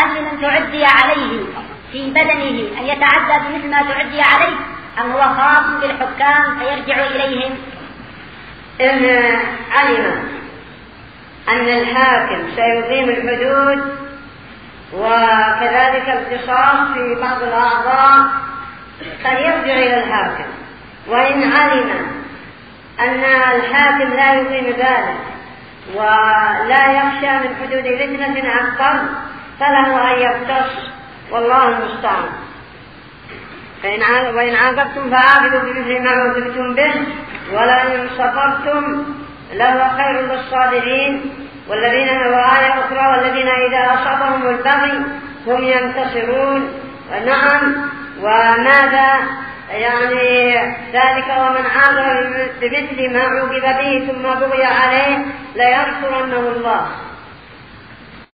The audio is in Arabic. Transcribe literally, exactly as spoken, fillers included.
هل لمن تعدي عليه في بدنه أن يتعدى بمثل ما تعدي عليه، أم هو خاص بالحكام فيرجع إليهم؟ إن علم أن الحاكم سيقيم الحدود وكذلك القصاص في بعض الأعضاء فليرجع إلى الحاكم، وإن علم أن الحاكم لا يقيم ذلك ولا يخشى من حدود فتنة أكبر فله أن يقتص، والله المستعان. وإن عاقبتم فعاقبوا بمثل ما عوقبتم به ولئن صبرتم لهو خير للصابرين. والذين وآية أخرى والذين إذا أصابهم البغي هم ينتصرون. نعم، وماذا يعني ذلك؟ ومن عاقب بمثل ما عوقب به ثم بغي عليه لينصرنه الله.